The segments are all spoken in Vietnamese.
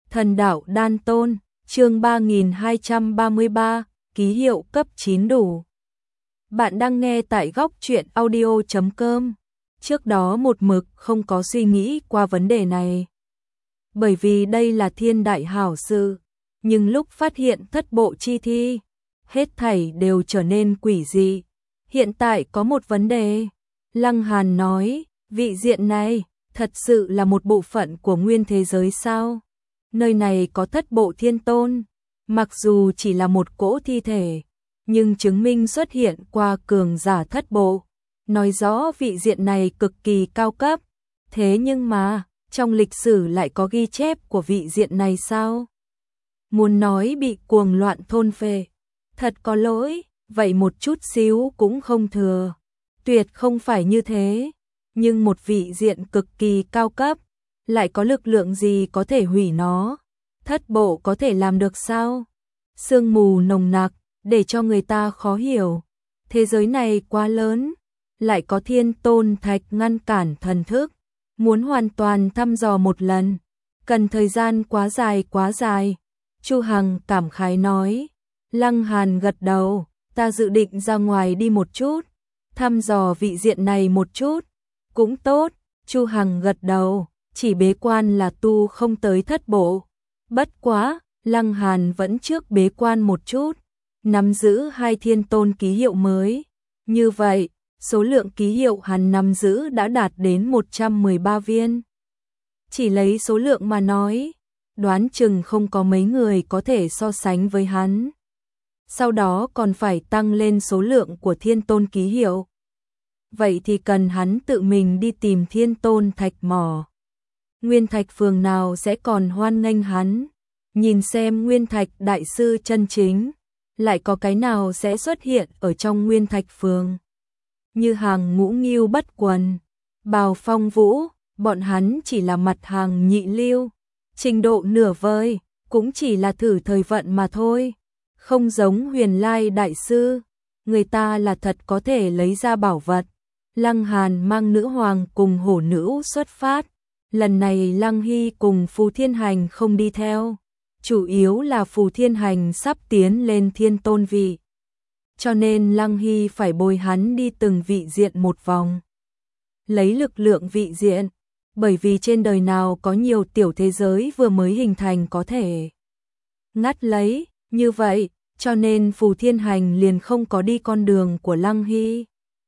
Thần đạo đan tôn, chương 3233, ký hiệu cấp 9 đủ. Bạn đang nghe tại góc truyện audio.com. Trước đó một mực không có suy nghĩ qua vấn đề này. Bởi vì đây là thiên đại hảo sự, nhưng lúc phát hiện thất bộ chi thi, hết thảy đều trở nên quỷ dị. Hiện tại có một vấn đề. Lăng Hàn nói, vị diện này, thật sự là một bộ phận của nguyên thế giới sao? Nơi này có thất bộ thiên tôn, mặc dù chỉ là một cỗ thi thể, nhưng chứng minh xuất hiện qua cường giả thất bộ, nói rõ vị diện này cực kỳ cao cấp. Thế nhưng mà, trong lịch sử lại có ghi chép của vị diện này sao? Muốn nói bị cuồng loạn thôn phệ, thật có lỗi, vậy một chút xíu cũng không thừa. Tuyệt không phải như thế, nhưng một vị diện cực kỳ cao cấp, lại có lực lượng gì có thể hủy nó? Thất bộ có thể làm được sao? Sương mù nồng nặc, để cho người ta khó hiểu. Thế giới này quá lớn, lại có thiên tôn thạch ngăn cản thần thức. Muốn hoàn toàn thăm dò một lần, cần thời gian quá dài quá dài. Chu Hằng cảm khái nói. Lăng Hàn gật đầu, ta dự định ra ngoài đi một chút, thăm dò vị diện này một chút. Cũng tốt, Chu Hằng gật đầu, chỉ bế quan là tu không tới thất bộ. Bất quá, Lăng Hàn vẫn trước bế quan một chút, nắm giữ 2 thiên tôn ký hiệu mới. Như vậy, số lượng ký hiệu hắn nắm giữ đã đạt đến 113 viên. Chỉ lấy số lượng mà nói, đoán chừng không có mấy người có thể so sánh với hắn. Sau đó còn phải tăng lên số lượng của thiên tôn ký hiệu. Vậy thì cần hắn tự mình đi tìm thiên tôn thạch mỏ. Nguyên thạch phường nào sẽ còn hoan nghênh hắn? Nhìn xem nguyên thạch đại sư chân chính, lại có cái nào sẽ xuất hiện ở trong nguyên thạch phường? Như hàng Ngũ Nghưu Bất Quần, Bào Phong Vũ, bọn hắn chỉ là mặt hàng nhị lưu, trình độ nửa vời, cũng chỉ là thử thời vận mà thôi. Không giống Huyền Lai đại sư, người ta là thật có thể lấy ra bảo vật. Lăng Hàn mang nữ hoàng cùng hổ nữ xuất phát. Lần này Lăng Hy cùng Phù Thiên Hành không đi theo, chủ yếu là Phù Thiên Hành sắp tiến lên thiên tôn vị, cho nên Lăng Hy phải bồi hắn đi từng vị diện một vòng, lấy lực lượng vị diện, bởi vì trên đời nào có nhiều tiểu thế giới vừa mới hình thành có thể ngắt lấy, như vậy, cho nên Phù Thiên Hành liền không có đi con đường của Lăng Hy,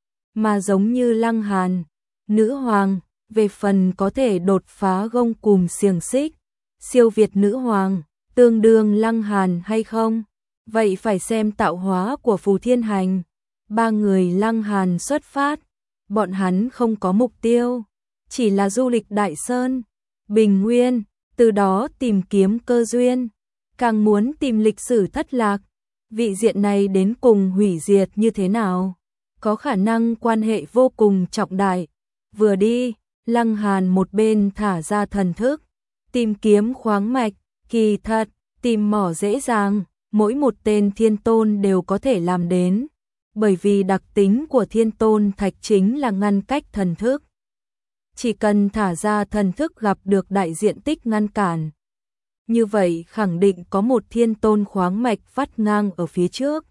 mà giống như Lăng Hàn, nữ hoàng, về phần có thể đột phá gông cùm xiềng xích, siêu việt nữ hoàng, tương đương Lăng Hàn hay không? Vậy phải xem tạo hóa của Phù Thiên Hành. 3 người Lăng Hàn xuất phát, bọn hắn không có mục tiêu, chỉ là du lịch Đại Sơn, Bình Nguyên, từ đó tìm kiếm cơ duyên, càng muốn tìm lịch sử thất lạc. Vị diện này đến cùng hủy diệt như thế nào? Có khả năng quan hệ vô cùng trọng đại. Vừa đi, Lăng Hàn một bên thả ra thần thức, tìm kiếm khoáng mạch. Kỳ thật, tìm mỏ dễ dàng, mỗi một tên thiên tôn đều có thể làm đến, bởi vì đặc tính của thiên tôn thạch chính là ngăn cách thần thức. Chỉ cần thả ra thần thức gặp được đại diện tích ngăn cản, như vậy khẳng định có một thiên tôn khoáng mạch vắt ngang ở phía trước,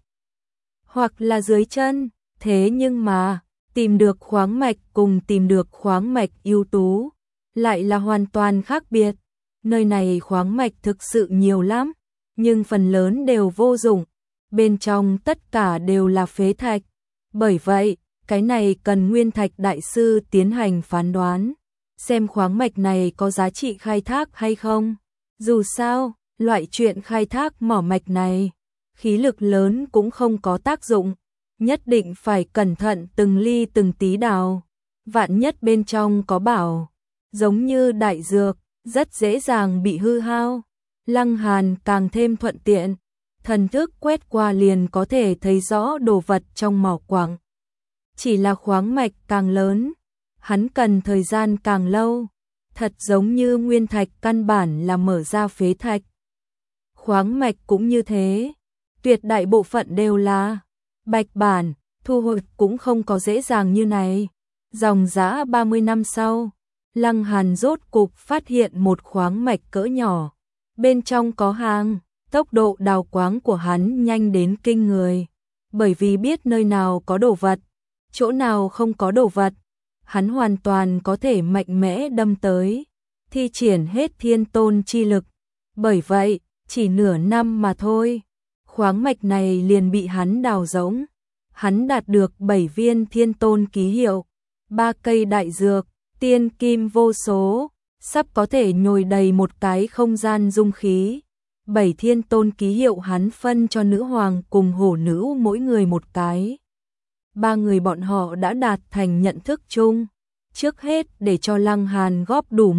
hoặc là dưới chân. Thế nhưng mà, tìm được khoáng mạch cùng tìm được khoáng mạch ưu tú, lại là hoàn toàn khác biệt. Nơi này khoáng mạch thực sự nhiều lắm, nhưng phần lớn đều vô dụng, bên trong tất cả đều là phế thạch. Bởi vậy, cái này cần nguyên thạch đại sư tiến hành phán đoán, xem khoáng mạch này có giá trị khai thác hay không. Dù sao, loại chuyện khai thác mỏ mạch này, khí lực lớn cũng không có tác dụng, nhất định phải cẩn thận từng ly từng tí đào. Vạn nhất bên trong có bảo, giống như đại dược, rất dễ dàng bị hư hao. Lăng Hàn càng thêm thuận tiện, thần thức quét qua liền có thể thấy rõ đồ vật trong mỏ quặng. Chỉ là khoáng mạch càng lớn, hắn cần thời gian càng lâu, thật giống như nguyên thạch căn bản là mở ra phế thạch. Khoáng mạch cũng như thế, tuyệt đại bộ phận đều là bạch bản, thu hồi cũng không có dễ dàng như này. Dòng dã 30 năm sau, Lăng Hàn rốt cục phát hiện một khoáng mạch cỡ nhỏ, Bên trong có hàng, tốc độ đào quáng của hắn nhanh đến kinh người. Bởi vì biết nơi nào có đồ vật, chỗ nào không có đồ vật, hắn hoàn toàn có thể mạnh mẽ đâm tới, thi triển hết thiên tôn chi lực. Bởi vậy, chỉ nửa năm mà thôi, khoáng mạch này liền bị hắn đào rỗng. Hắn đạt được 7 viên thiên tôn ký hiệu, 3 cây đại dược, tiên kim vô số, sắp có thể nhồi đầy một cái không gian dung khí. 7 thiên tôn ký hiệu hắn phân cho nữ hoàng cùng hổ nữ mỗi người một cái. 3 người bọn họ đã đạt thành nhận thức chung. Trước hết để cho Lăng Hàn góp đủ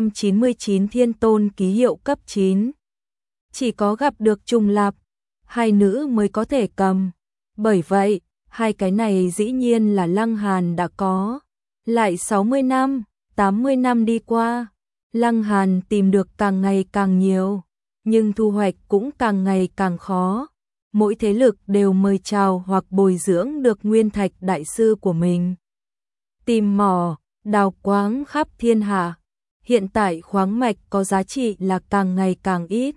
199 thiên tôn ký hiệu cấp 9. Chỉ có gặp được trùng lặp, hai nữ mới có thể cầm. Bởi vậy, hai cái này dĩ nhiên là Lăng Hàn đã có. Lại 60 năm, 80 năm đi qua, Lăng Hàn tìm được càng ngày càng nhiều, nhưng thu hoạch cũng càng ngày càng khó. Mỗi thế lực đều mời chào hoặc bồi dưỡng được nguyên thạch đại sư của mình. Tìm mỏ, đào quáng khắp thiên hạ. Hiện tại khoáng mạch có giá trị là càng ngày càng ít.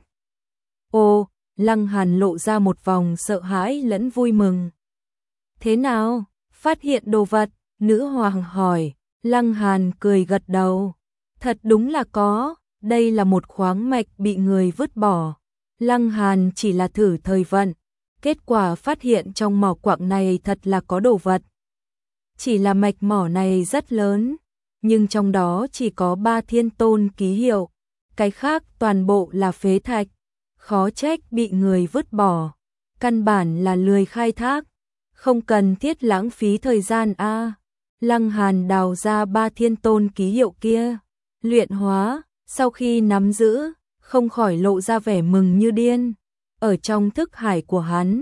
Ô, Lăng Hàn lộ ra một vòng sợ hãi lẫn vui mừng. Thế nào? Phát hiện đồ vật? Nữ hoàng hỏi. Lăng Hàn cười gật đầu. Thật đúng là có, đây là một khoáng mạch bị người vứt bỏ. Lăng Hàn chỉ là thử thời vận. Kết quả phát hiện trong mỏ quặng này thật là có đồ vật. Chỉ là mạch mỏ này rất lớn, nhưng trong đó chỉ có 3 thiên tôn ký hiệu. Cái khác toàn bộ là phế thạch. Khó trách bị người vứt bỏ. Căn bản là lười khai thác. Không cần thiết lãng phí thời gian a. Lăng Hàn đào ra 3 thiên tôn ký hiệu kia. Luyện hóa, sau khi nắm giữ, không khỏi lộ ra vẻ mừng như điên. Ở trong thức hải của hắn,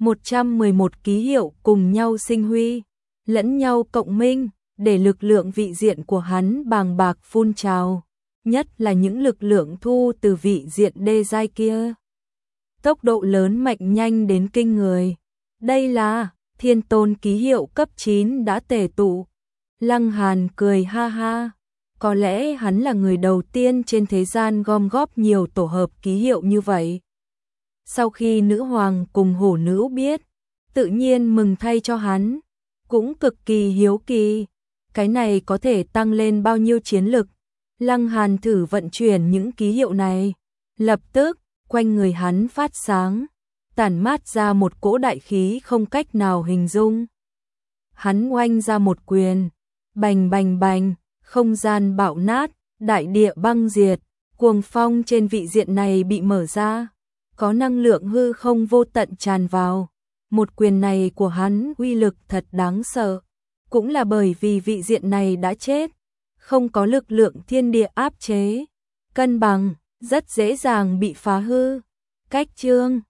111 ký hiệu cùng nhau sinh huy, lẫn nhau cộng minh, để lực lượng vị diện của hắn bàng bạc phun trào. Nhất là những lực lượng thu từ vị diện đê giai kia. Tốc độ lớn mạnh nhanh đến kinh người. Đây là thiên tôn ký hiệu cấp 9 đã tề tụ. Lăng Hàn cười ha ha. Có lẽ hắn là người đầu tiên trên thế gian gom góp nhiều tổ hợp ký hiệu như vậy. Sau khi nữ hoàng cùng hổ nữ biết, tự nhiên mừng thay cho hắn. Cũng cực kỳ hiếu kỳ. Cái này có thể tăng lên bao nhiêu chiến lực. Lăng Hàn thử vận chuyển những ký hiệu này. Lập tức, quanh người hắn phát sáng, tản mát ra một cỗ đại khí không cách nào hình dung. Hắn oanh ra một quyền, bành bành bành, không gian bạo nát, đại địa băng diệt, cuồng phong trên vị diện này bị mở ra, có năng lượng hư không vô tận tràn vào. Một quyền này của hắn uy lực thật đáng sợ, cũng là bởi vì vị diện này đã chết, không có lực lượng thiên địa áp chế, cân bằng, rất dễ dàng bị phá hư. Cách chương